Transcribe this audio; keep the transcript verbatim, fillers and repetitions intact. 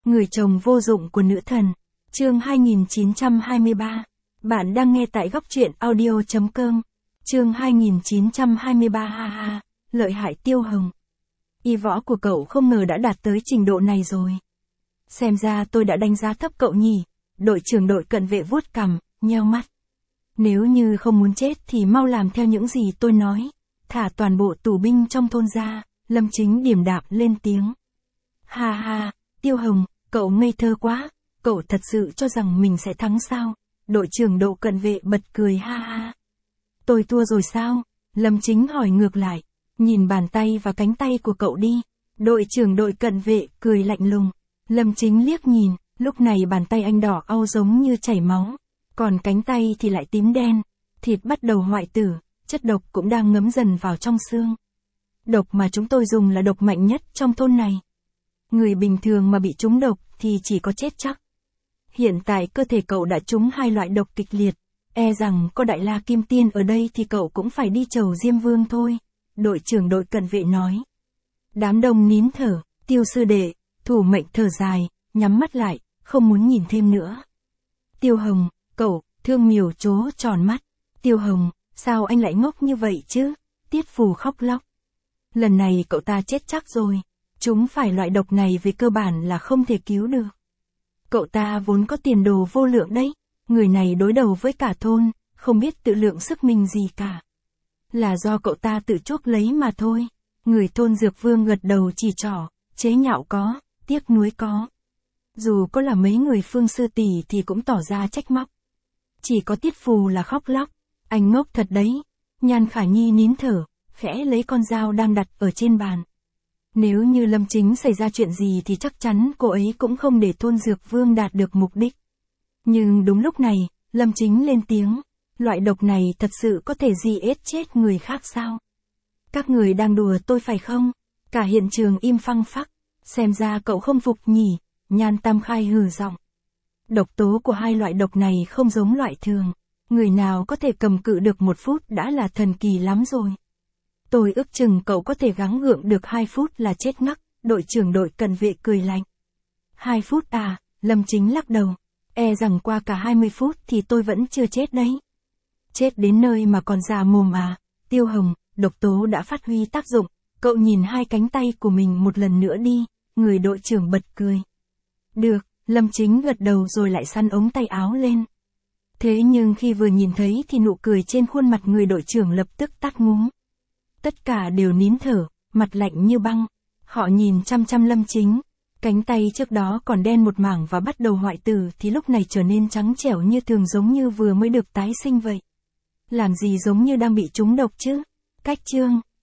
Người chồng vô dụng của nữ thần. Chương hai nghìn chín trăm hai mươi ba. Bạn đang nghe tại góc truyện audio.com. Chương hai nghìn chín trăm hai mươi ba ha ha. Lợi hại Tiêu Hồng. Y võ của cậu không ngờ đã đạt tới trình độ này rồi. Xem ra tôi đã đánh giá thấp cậu nhỉ. Đội trưởng đội cận vệ vuốt cằm, nheo mắt. Nếu như không muốn chết thì mau làm theo những gì tôi nói. Thả toàn bộ tù binh trong thôn ra. Lâm Chính điềm đạm lên tiếng. Ha ha, Tiêu Hồng, cậu ngây thơ quá. Cậu thật sự cho rằng mình sẽ thắng sao? Đội trưởng đội cận vệ bật cười ha ha. Tôi thua rồi sao? Lâm Chính hỏi ngược lại. Nhìn bàn tay và cánh tay của cậu đi. Đội trưởng đội cận vệ cười lạnh lùng. Lâm Chính liếc nhìn, lúc này bàn tay anh đỏ au giống như chảy máu. Còn cánh tay thì lại tím đen. Thịt bắt đầu hoại tử, chất độc cũng đang ngấm dần vào trong xương. Độc mà chúng tôi dùng là độc mạnh nhất trong thôn này. Người bình thường mà bị trúng độc thì chỉ có chết chắc. Hiện tại cơ thể cậu đã trúng hai loại độc kịch liệt. E rằng có Đại La Kim Tiên ở đây thì cậu cũng phải đi chầu Diêm Vương thôi. Đội trưởng đội cận vệ nói. Đám đông nín thở, Tiêu sư đệ, thủ mệnh thở dài, nhắm mắt lại, không muốn nhìn thêm nữa. Tiêu Hồng, cậu, Thương Miểu trố tròn mắt. Tiêu Hồng, sao anh lại ngốc như vậy chứ? Tiết Phù khóc lóc. Lần này cậu ta chết chắc rồi. Chúng phải loại độc này về cơ bản là không thể cứu được. Cậu ta vốn có tiền đồ vô lượng đấy. Người này đối đầu với cả thôn, không biết tự lượng sức mình gì cả. Là do cậu ta tự chuốc lấy mà thôi. Người thôn Dược Vương gật đầu chỉ trỏ, chế nhạo có, tiếc nuối có. Dù có là mấy người Phương sư tỷ thì cũng tỏ ra trách móc. Chỉ có Tiết Phù là khóc lóc. Anh ngốc thật đấy. Nhan Khả Nhi nín thở, khẽ lấy con dao đang đặt ở trên bàn. Nếu như Lâm Chính xảy ra chuyện gì thì chắc chắn cô ấy cũng không để thôn Dược Vương đạt được mục đích. Nhưng đúng lúc này, Lâm Chính lên tiếng. Loại độc này thật sự có thể di ết chết người khác sao? Các người đang đùa tôi phải không? Cả hiện trường im phăng phắc. Xem ra cậu không phục nhỉ? Nhan Tam Khai hừ giọng. Độc tố của hai loại độc này không giống loại thường. Người nào có thể cầm cự được một phút đã là thần kỳ lắm rồi. Tôi ước chừng cậu có thể gắng gượng được hai phút là chết ngắc. Đội trưởng đội cận vệ cười lạnh. Hai phút à? Lâm Chính lắc đầu. E rằng qua cả hai mươi phút thì tôi vẫn chưa chết đấy. Chết đến nơi mà còn già mồm à? Tiêu Hồng, độc tố đã phát huy tác dụng. Cậu nhìn hai cánh tay của mình một lần nữa đi. Người đội trưởng bật cười. Được, Lâm Chính gật đầu rồi lại săn ống tay áo lên. Thế nhưng khi vừa nhìn thấy thì nụ cười trên khuôn mặt người đội trưởng lập tức tắt ngúm. Tất cả đều nín thở, mặt lạnh như băng. Họ nhìn chăm chăm Lâm Chính. Cánh tay trước đó còn đen một mảng và bắt đầu hoại tử thì lúc này trở nên trắng trẻo như thường, giống như vừa mới được tái sinh vậy. Làm gì giống như đang bị trúng độc chứ? Cách chương